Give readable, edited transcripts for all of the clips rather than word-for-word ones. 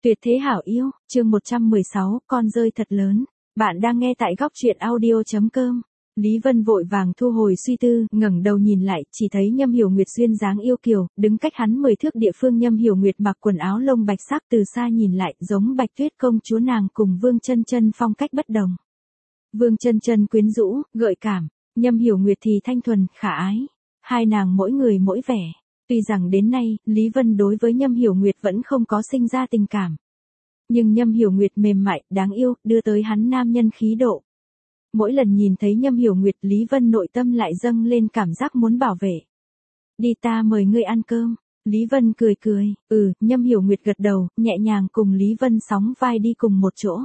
Tuyệt thế hảo yêu, chương 116, con rơi thật lớn. Bạn đang nghe tại góc truyện audio.com. Lý Vân vội vàng thu hồi suy tư, ngẩng đầu nhìn lại, chỉ thấy Nhâm Hiểu Nguyệt duyên dáng yêu kiều, đứng cách hắn 10 thước địa phương. Nhâm Hiểu Nguyệt mặc quần áo lông bạch sắc, từ xa nhìn lại, giống Bạch Tuyết công chúa. Nàng cùng Vương Chân Chân phong cách bất đồng. Vương Chân Chân quyến rũ, gợi cảm, Nhâm Hiểu Nguyệt thì thanh thuần, khả ái. Hai nàng mỗi người mỗi vẻ. Tuy rằng đến nay, Lý Vân đối với Nhâm Hiểu Nguyệt vẫn không có sinh ra tình cảm. Nhưng Nhâm Hiểu Nguyệt mềm mại, đáng yêu, đưa tới hắn nam nhân khí độ. Mỗi lần nhìn thấy Nhâm Hiểu Nguyệt, Lý Vân nội tâm lại dâng lên cảm giác muốn bảo vệ. Đi, ta mời ngươi ăn cơm. Lý Vân cười cười, Nhâm Hiểu Nguyệt gật đầu, nhẹ nhàng cùng Lý Vân sóng vai đi cùng một chỗ.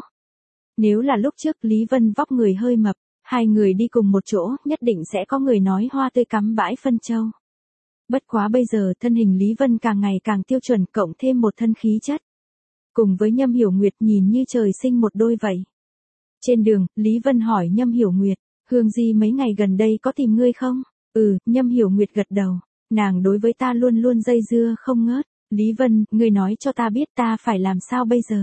Nếu là lúc trước Lý Vân vóc người hơi mập, hai người đi cùng một chỗ, nhất định sẽ có người nói hoa tươi cắm bãi phân châu. Bất quá bây giờ thân hình Lý Vân càng ngày càng tiêu chuẩn, cộng thêm một thân khí chất. Cùng với Nhâm Hiểu Nguyệt nhìn như trời sinh một đôi vậy. Trên đường, Lý Vân hỏi Nhâm Hiểu Nguyệt, Hương Di mấy ngày gần đây có tìm ngươi không? Nhâm Hiểu Nguyệt gật đầu, nàng đối với ta luôn luôn dây dưa không ngớt. Lý Vân, ngươi nói cho ta biết ta phải làm sao bây giờ?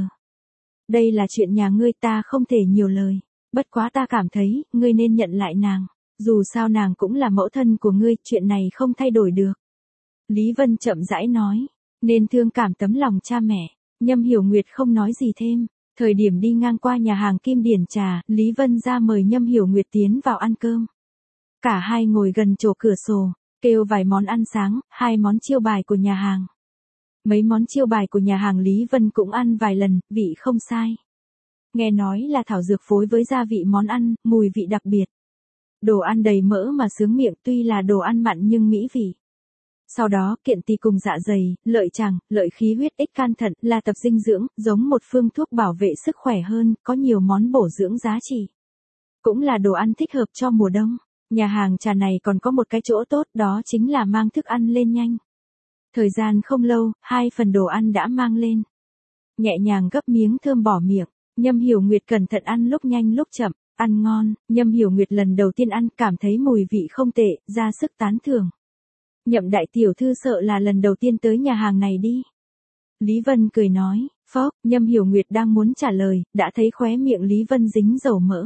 Đây là chuyện nhà ngươi, ta không thể nhiều lời. Bất quá ta cảm thấy, ngươi nên nhận lại nàng. Dù sao nàng cũng là mẫu thân của ngươi, chuyện này không thay đổi được. Lý Vân chậm rãi nói, nên thương cảm tấm lòng cha mẹ. Nhâm Hiểu Nguyệt không nói gì thêm. Thời điểm đi ngang qua nhà hàng Kim Điển Trà, Lý Vân ra mời Nhâm Hiểu Nguyệt tiến vào ăn cơm. Cả hai ngồi gần chỗ cửa sổ, kêu vài món ăn sáng, 2 món chiêu bài của nhà hàng. Mấy món chiêu bài của nhà hàng Lý Vân cũng ăn vài lần, vị không sai. Nghe nói là thảo dược phối với gia vị món ăn, mùi vị đặc biệt. Đồ ăn đầy mỡ mà sướng miệng, tuy là đồ ăn mặn nhưng mỹ vị. Sau đó, kiện tỳ cùng dạ dày, lợi tràng, lợi khí huyết, ích can thận, là tập dinh dưỡng, giống một phương thuốc bảo vệ sức khỏe hơn, có nhiều món bổ dưỡng giá trị. Cũng là đồ ăn thích hợp cho mùa đông. Nhà hàng trà này còn có một cái chỗ tốt, đó chính là mang thức ăn lên nhanh. Thời gian không lâu, 2 phần đồ ăn đã mang lên. Nhẹ nhàng gấp miếng thơm bỏ miệng, Nhâm Hiểu Nguyệt cẩn thận ăn lúc nhanh lúc chậm, ăn ngon. Nhâm Hiểu Nguyệt lần đầu tiên ăn, cảm thấy mùi vị không tệ, ra sức tán thưởng. Nhậm đại tiểu thư sợ là lần đầu tiên tới nhà hàng này đi. Lý Vân cười nói, phốc. Nhâm Hiểu Nguyệt đang muốn trả lời, đã thấy khóe miệng Lý Vân dính dầu mỡ.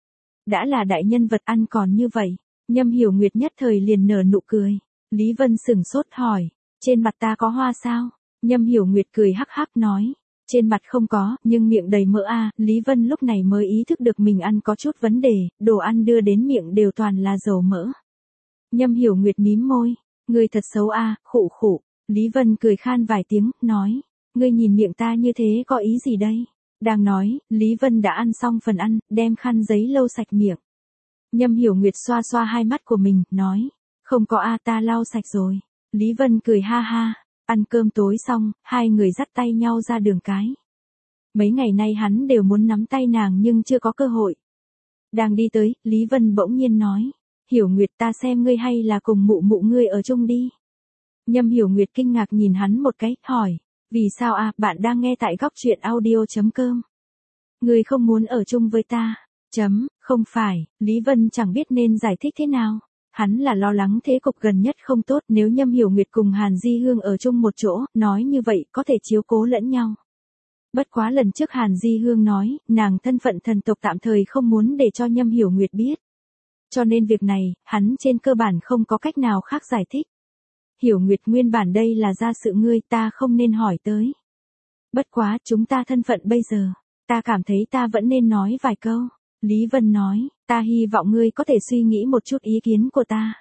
Đã là đại nhân vật ăn còn như vậy. Nhâm Hiểu Nguyệt nhất thời liền nở nụ cười. Lý Vân sửng sốt hỏi, trên mặt ta có hoa sao? Nhâm Hiểu Nguyệt cười hắc hắc nói, trên mặt không có, nhưng miệng đầy mỡ a. Lý Vân lúc này mới ý thức được mình ăn có chút vấn đề, đồ ăn đưa đến miệng đều toàn là dầu mỡ. Nhâm Hiểu Nguyệt mím môi. Ngươi thật xấu a, khụ khụ. Lý Vân cười khan vài tiếng, nói, ngươi nhìn miệng ta như thế có ý gì đây? Đang nói, Lý Vân đã ăn xong phần ăn, đem khăn giấy lau sạch miệng. Nhâm Hiểu Nguyệt xoa xoa hai mắt của mình, nói, không có a, ta lau sạch rồi. Lý Vân cười ha ha. Ăn cơm tối xong, hai người dắt tay nhau ra đường cái. Mấy ngày nay hắn đều muốn nắm tay nàng nhưng chưa có cơ hội. Đang đi tới, Lý Vân bỗng nhiên nói, Hiểu Nguyệt, ta xem ngươi hay là cùng mụ mụ ngươi ở chung đi. Nhâm Hiểu Nguyệt kinh ngạc nhìn hắn một cái, hỏi, vì sao a? Bạn đang nghe tại góc truyện audio.com. Ngươi không muốn ở chung với ta? Không phải. Lý Vân chẳng biết nên giải thích thế nào. Hắn là lo lắng thế cục gần nhất không tốt, nếu Nhâm Hiểu Nguyệt cùng Hàn Di Hương ở chung một chỗ, nói như vậy có thể chiếu cố lẫn nhau. Bất quá lần trước Hàn Di Hương nói, nàng thân phận thần tộc tạm thời không muốn để cho Nhâm Hiểu Nguyệt biết. Cho nên việc này, hắn trên cơ bản không có cách nào khác giải thích. Hiểu Nguyệt, nguyên bản đây là gia sự ngươi, ta không nên hỏi tới. Bất quá, chúng ta thân phận bây giờ, ta cảm thấy ta vẫn nên nói vài câu. Lý Vân nói, ta hy vọng ngươi có thể suy nghĩ một chút ý kiến của ta.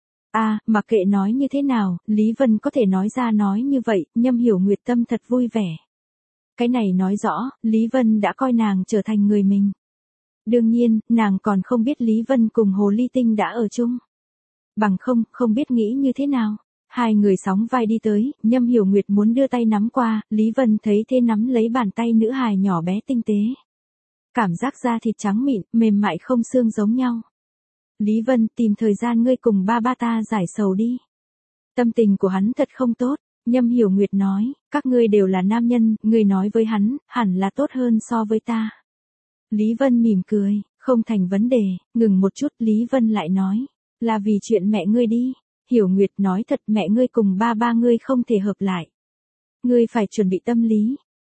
Mặc kệ nói như thế nào, Lý Vân có thể nói ra nói như vậy, Nhâm Hiểu Nguyệt tâm thật vui vẻ. Cái này nói rõ, Lý Vân đã coi nàng trở thành người mình. Đương nhiên, nàng còn không biết Lý Vân cùng Hồ Ly Tinh đã ở chung. Bằng không biết nghĩ như thế nào. Hai người sóng vai đi tới, Nhâm Hiểu Nguyệt muốn đưa tay nắm qua, Lý Vân thấy thế nắm lấy bàn tay nữ hài nhỏ bé tinh tế. Cảm giác da thịt trắng mịn, mềm mại không xương giống nhau. Lý Vân, tìm thời gian ngươi cùng ba ta giải sầu đi. Tâm tình của hắn thật không tốt. Nhâm Hiểu Nguyệt nói, các ngươi đều là nam nhân, ngươi nói với hắn, hẳn là tốt hơn so với ta. Lý Vân mỉm cười, không thành vấn đề. Ngừng một chút, Lý Vân lại nói, là vì chuyện mẹ ngươi đi. Hiểu Nguyệt, nói thật, mẹ ngươi cùng ba ngươi không thể hợp lại. Ngươi phải chuẩn bị tâm lý.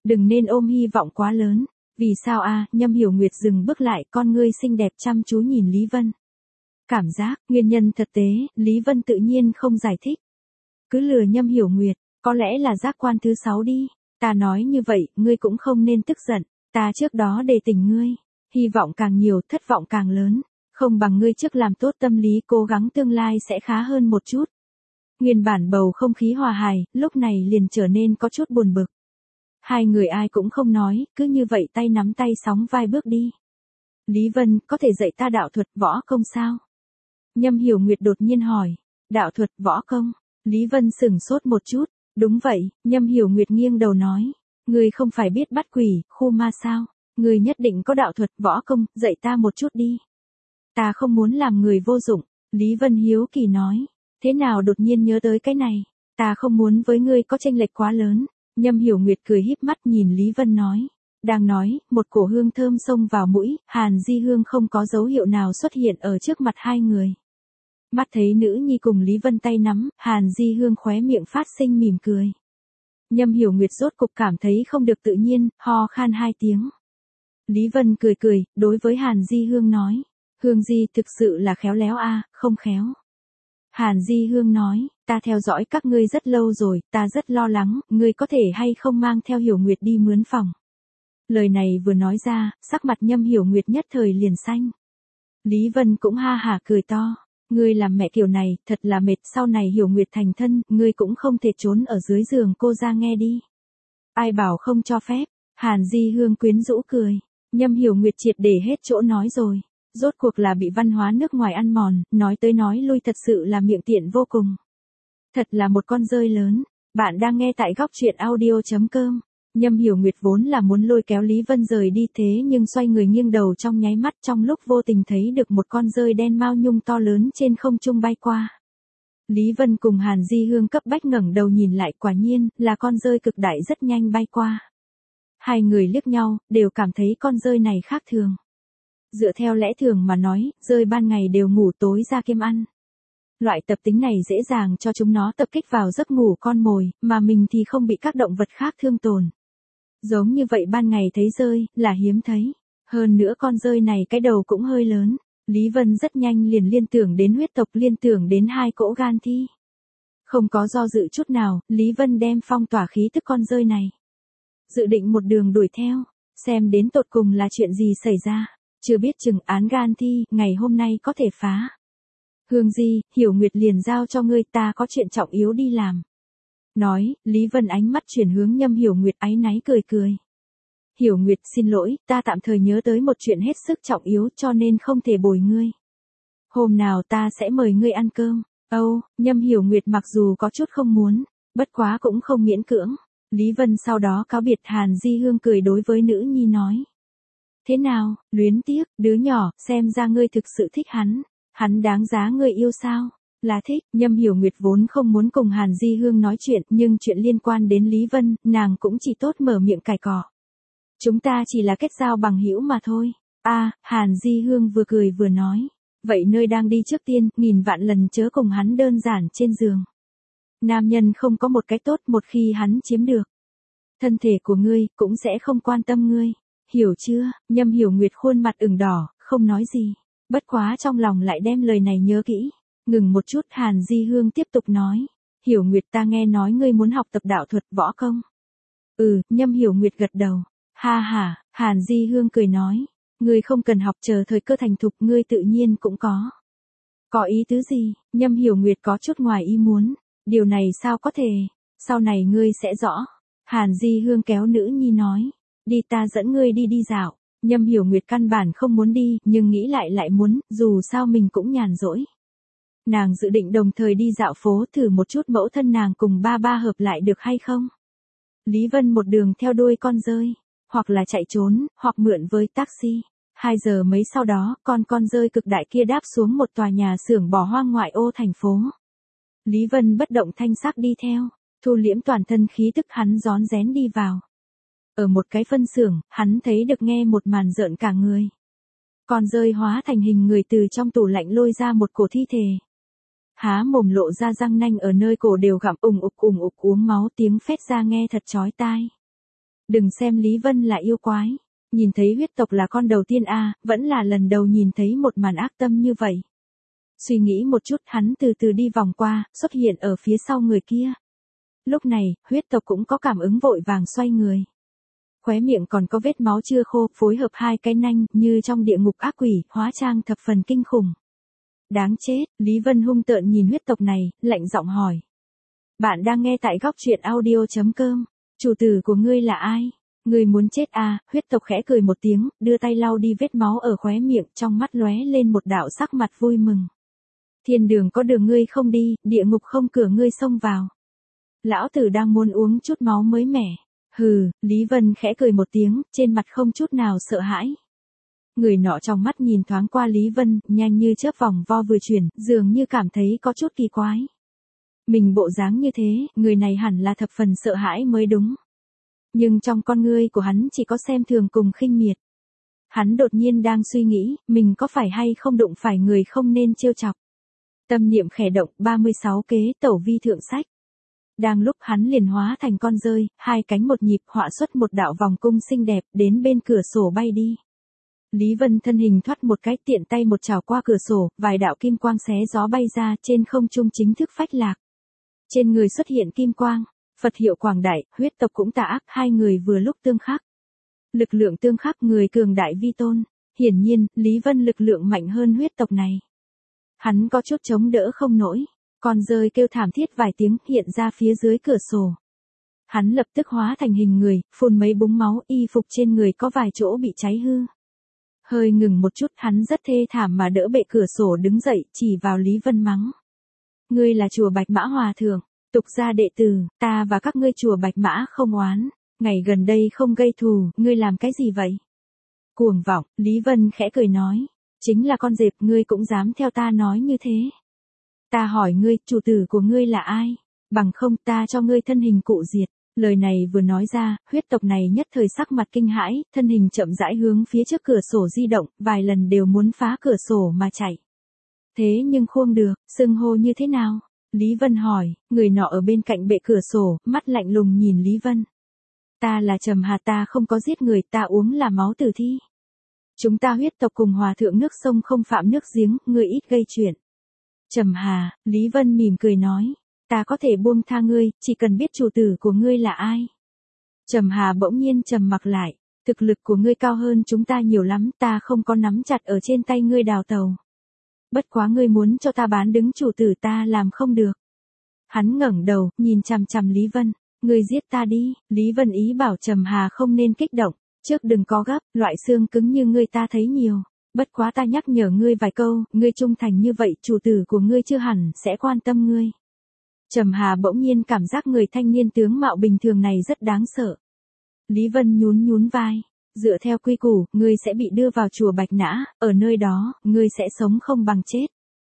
Đừng nên ôm hy vọng quá lớn. Vì sao a? Nhâm Hiểu Nguyệt dừng bước lại, con ngươi xinh đẹp chăm chú nhìn Lý Vân. Cảm giác, nguyên nhân thực tế, Lý Vân tự nhiên không giải thích. Cứ lừa Nhâm Hiểu Nguyệt, có lẽ là giác quan thứ 6 đi. Ta nói như vậy, ngươi cũng không nên tức giận. Ta trước đó đề tỉnh ngươi. Hy vọng càng nhiều, thất vọng càng lớn. Không bằng ngươi trước làm tốt tâm lý, cố gắng tương lai sẽ khá hơn một chút. Nguyên bản bầu không khí hòa hài, lúc này liền trở nên có chút buồn bực. Hai người ai cũng không nói, cứ như vậy tay nắm tay sóng vai bước đi. Lý Vân, có thể dạy ta đạo thuật võ công sao? Nhâm Hiểu Nguyệt đột nhiên hỏi. Đạo thuật võ công? Lý Vân sửng sốt một chút. Đúng vậy, Nhâm Hiểu Nguyệt nghiêng đầu nói. Ngươi không phải biết bắt quỷ, khu ma sao? Ngươi nhất định có đạo thuật võ công, dạy ta một chút đi. Ta không muốn làm người vô dụng. Lý Vân hiếu kỳ nói. Thế nào đột nhiên nhớ tới cái này? Ta không muốn với ngươi có chênh lệch quá lớn. Nhâm Hiểu Nguyệt cười híp mắt nhìn Lý Vân nói. Đang nói, một cổ hương thơm xông vào mũi, Hàn Di Hương không có dấu hiệu nào xuất hiện ở trước mặt hai người. Mắt thấy nữ nhi cùng Lý Vân tay nắm, Hàn Di Hương khóe miệng phát sinh mỉm cười. Nhâm Hiểu Nguyệt rốt cục cảm thấy không được tự nhiên, ho khan 2 tiếng. Lý Vân cười cười, đối với Hàn Di Hương nói. Hương Di thực sự là khéo léo a, không khéo. Hàn Di Hương nói, ta theo dõi các ngươi rất lâu rồi, ta rất lo lắng, ngươi có thể hay không mang theo Hiểu Nguyệt đi mướn phòng. Lời này vừa nói ra, sắc mặt Nhâm Hiểu Nguyệt nhất thời liền xanh. Lý Vân cũng ha hả cười to. Ngươi làm mẹ kiểu này, thật là mệt, sau này Hiểu Nguyệt thành thân, ngươi cũng không thể trốn ở dưới giường cô ra nghe đi. Ai bảo không cho phép? Hàn Di Hương quyến rũ cười. Nhâm Hiểu Nguyệt triệt để hết chỗ nói rồi. Rốt cuộc là bị văn hóa nước ngoài ăn mòn, nói tới nói lui thật sự là miệng tiện vô cùng. Thật là một con dơi lớn. Bạn đang nghe tại góc truyện audio.com. Nhâm Hiểu Nguyệt vốn là muốn lôi kéo Lý Vân rời đi thế nhưng xoay người nghiêng đầu trong nháy mắt trong lúc vô tình thấy được một con dơi đen mao nhung to lớn trên không trung bay qua. Lý Vân cùng Hàn Di Hương cấp bách ngẩng đầu nhìn lại, quả nhiên là con dơi cực đại rất nhanh bay qua. Hai người liếc nhau, đều cảm thấy con dơi này khác thường. Dựa theo lẽ thường mà nói, dơi ban ngày đều ngủ tối ra kem ăn. Loại tập tính này dễ dàng cho chúng nó tập kích vào giấc ngủ con mồi, mà mình thì không bị các động vật khác thương tổn. Giống như vậy ban ngày thấy dơi, là hiếm thấy. Hơn nữa con dơi này cái đầu cũng hơi lớn. Lý Vân rất nhanh liền liên tưởng đến huyết tộc, liên tưởng đến 2 cỗ gan thi. Không có do dự chút nào, Lý Vân đem phong tỏa khí tức con dơi này. Dự định một đường đuổi theo, xem đến tột cùng là chuyện gì xảy ra. Chưa biết chừng án gan thi, ngày hôm nay có thể phá. Hương Di, Hiểu Nguyệt liền giao cho ngươi, ta có chuyện trọng yếu đi làm. Nói, Lý Vân ánh mắt chuyển hướng Nhâm Hiểu Nguyệt áy náy cười cười. Hiểu Nguyệt xin lỗi, ta tạm thời nhớ tới một chuyện hết sức trọng yếu cho nên không thể bồi ngươi. Hôm nào ta sẽ mời ngươi ăn cơm. Âu, Nhâm Hiểu Nguyệt mặc dù có chút không muốn, bất quá cũng không miễn cưỡng. Lý Vân sau đó cáo biệt. Hàn Di Hương cười đối với nữ nhi nói. Thế nào, luyến tiếc, đứa nhỏ, xem ra ngươi thực sự thích hắn. Hắn đáng giá ngươi yêu sao? Là thích. Nhâm Hiểu Nguyệt vốn không muốn cùng Hàn Di Hương nói chuyện, nhưng chuyện liên quan đến Lý Vân, nàng cũng chỉ tốt mở miệng cài cỏ. Chúng ta chỉ là kết giao bằng hữu mà thôi. Hàn Di Hương vừa cười vừa nói. Vậy nơi đang đi trước tiên, nghìn vạn lần chớ cùng hắn đơn giản trên giường. Nam nhân không có một cái tốt, một khi hắn chiếm được thân thể của ngươi, cũng sẽ không quan tâm ngươi. Hiểu chưa? Nhâm Hiểu Nguyệt khuôn mặt ửng đỏ, không nói gì. Bất quá trong lòng lại đem lời này nhớ kỹ. Ngừng một chút, Hàn Di Hương tiếp tục nói. Hiểu Nguyệt, ta nghe nói ngươi muốn học tập đạo thuật võ công. Nhâm Hiểu Nguyệt gật đầu. Ha ha, Hàn Di Hương cười nói. Ngươi không cần học, chờ thời cơ thành thục ngươi tự nhiên cũng có. Có ý tứ gì? Nhâm Hiểu Nguyệt có chút ngoài ý muốn. Điều này sao có thể? Sau này ngươi sẽ rõ. Hàn Di Hương kéo nữ nhi nói. Đi, ta dẫn ngươi đi đi dạo. Nhâm Hiểu Nguyệt căn bản không muốn đi, nhưng nghĩ lại muốn, dù sao mình cũng nhàn rỗi. Nàng dự định đồng thời đi dạo phố thử một chút mẫu thân nàng cùng ba hợp lại được hay không. Lý Vân một đường theo đuôi con dơi, hoặc là chạy trốn, hoặc mượn với taxi. 2 giờ mấy sau đó, con dơi cực đại kia đáp xuống một tòa nhà xưởng bỏ hoang ngoại ô thành phố. Lý Vân bất động thanh sắc đi theo, thu liễm toàn thân khí tức, hắn rón rén đi vào. Ở một cái phân xưởng, hắn thấy được nghe một màn rợn cả người. Con dơi hóa thành hình người từ trong tủ lạnh lôi ra một cổ thi thể. Há mồm lộ ra răng nanh ở nơi cổ đều gặm ùng ục uống máu, tiếng phét ra nghe thật chói tai. Đừng xem Lý Vân là yêu quái. Nhìn thấy huyết tộc là con đầu tiên vẫn là lần đầu nhìn thấy một màn ác tâm như vậy. Suy nghĩ một chút hắn từ từ đi vòng qua, xuất hiện ở phía sau người kia. Lúc này, huyết tộc cũng có cảm ứng vội vàng xoay người. Khóe miệng còn có vết máu chưa khô, phối hợp hai cái nanh như trong địa ngục ác quỷ, hóa trang thập phần kinh khủng. Đáng chết, Lý Vân hung tợn nhìn huyết tộc này, lạnh giọng hỏi. Bạn đang nghe tại góc truyện audio.com, chủ tử của ngươi là ai? Ngươi muốn chết huyết tộc khẽ cười một tiếng, đưa tay lau đi vết máu ở khóe miệng, trong mắt lóe lên một đạo sắc mặt vui mừng. Thiên đường có đường ngươi không đi, địa ngục không cửa ngươi xông vào. Lão tử đang muốn uống chút máu mới mẻ. Hừ, Lý Vân khẽ cười một tiếng, trên mặt không chút nào sợ hãi. Người nọ trong mắt nhìn thoáng qua Lý Vân, nhanh như chớp vòng vo vừa chuyển, dường như cảm thấy có chút kỳ quái. Mình bộ dáng như thế, người này hẳn là thập phần sợ hãi mới đúng. Nhưng trong con ngươi của hắn chỉ có xem thường cùng khinh miệt. Hắn đột nhiên đang suy nghĩ, mình có phải hay không đụng phải người không nên trêu chọc. Tâm niệm khẽ động, 36 kế tẩu vi thượng sách. Đang lúc hắn liền hóa thành con dơi, hai cánh một nhịp họa xuất một đạo vòng cung xinh đẹp, đến bên cửa sổ bay đi. Lý Vân thân hình thoát một cái, tiện tay một chảo qua cửa sổ, vài đạo kim quang xé gió bay ra, trên không trung chính thức phách lạc. Trên người xuất hiện kim quang, Phật hiệu quảng đại, huyết tộc cũng tà ác, hai người vừa lúc tương khắc. Lực lượng tương khắc, người cường đại vi tôn. Hiển nhiên, Lý Vân lực lượng mạnh hơn huyết tộc này. Hắn có chút chống đỡ không nổi. Con dơi kêu thảm thiết vài tiếng, hiện ra phía dưới cửa sổ. Hắn lập tức hóa thành hình người, phun mấy búng máu, y phục trên người có vài chỗ bị cháy hư. Hơi ngừng một chút, hắn rất thê thảm mà đỡ bệ cửa sổ đứng dậy, chỉ vào Lý Vân mắng. Ngươi là chùa Bạch Mã Hòa Thượng, tục gia đệ tử, ta và các ngươi chùa Bạch Mã không oán. Ngày gần đây không gây thù, ngươi làm cái gì vậy? Cuồng vọng, Lý Vân khẽ cười nói. Chính là con dẹp, ngươi cũng dám theo ta nói như thế. Ta hỏi ngươi, chủ tử của ngươi là ai? Bằng không ta cho ngươi thân hình cụ diệt. Lời này vừa nói ra, huyết tộc này nhất thời sắc mặt kinh hãi, thân hình chậm rãi hướng phía trước cửa sổ di động, vài lần đều muốn phá cửa sổ mà chạy. Thế nhưng không được, xưng hô như thế nào? Lý Vân hỏi, người nọ ở bên cạnh bệ cửa sổ, mắt lạnh lùng nhìn Lý Vân. Ta là Trầm Hà, ta không có giết người, ta uống là máu tử thi. Chúng ta huyết tộc cùng hòa thượng nước sông không phạm nước giếng, ngươi ít gây chuyện. Trầm Hà, Lý Vân mỉm cười nói, ta có thể buông tha ngươi, chỉ cần biết chủ tử của ngươi là ai. Trầm Hà bỗng nhiên trầm mặc lại, thực lực của ngươi cao hơn chúng ta nhiều lắm, ta không có nắm chặt ở trên tay ngươi đào tàu. Bất quá ngươi muốn cho ta bán đứng chủ tử, ta làm không được. Hắn ngẩng đầu, nhìn chằm chằm Lý Vân, ngươi giết ta đi. Lý Vân ý bảo Trầm Hà không nên kích động, trước đừng có gấp, loại xương cứng như ngươi ta thấy nhiều. Bất quá ta nhắc nhở ngươi vài câu, ngươi trung thành như vậy, chủ tử của ngươi chưa hẳn sẽ quan tâm ngươi. Trầm Hà bỗng nhiên cảm giác người thanh niên tướng mạo bình thường này rất đáng sợ. Lý Vân nhún nhún vai, dựa theo quy củ, ngươi sẽ bị đưa vào chùa Bạch Nã, ở nơi đó, ngươi sẽ sống không bằng chết.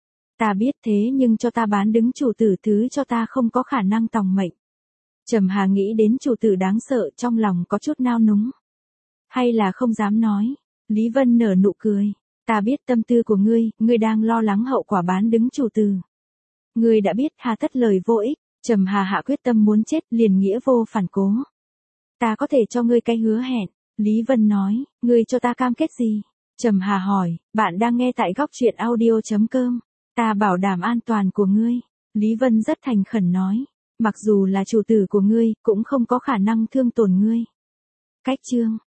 Ta biết thế nhưng cho ta bán đứng chủ tử, thứ cho ta không có khả năng tòng mệnh. Trầm Hà nghĩ đến chủ tử đáng sợ, trong lòng có chút nao núng. Hay là không dám nói. Lý Vân nở nụ cười. Ta biết tâm tư của ngươi đang lo lắng hậu quả bán đứng chủ tử. Ngươi đã biết, hà tất lời vô ích. Trầm Hà hạ quyết tâm muốn chết, liền nghĩa vô phản cố. Ta có thể cho ngươi cái hứa hẹn. Lý Vân nói, ngươi cho ta cam kết gì? Trầm Hà hỏi, bạn đang nghe tại góc truyện audio.com. Ta bảo đảm an toàn của ngươi. Lý Vân rất thành khẩn nói, mặc dù là chủ tử của ngươi, cũng không có khả năng thương tổn ngươi. Cách chương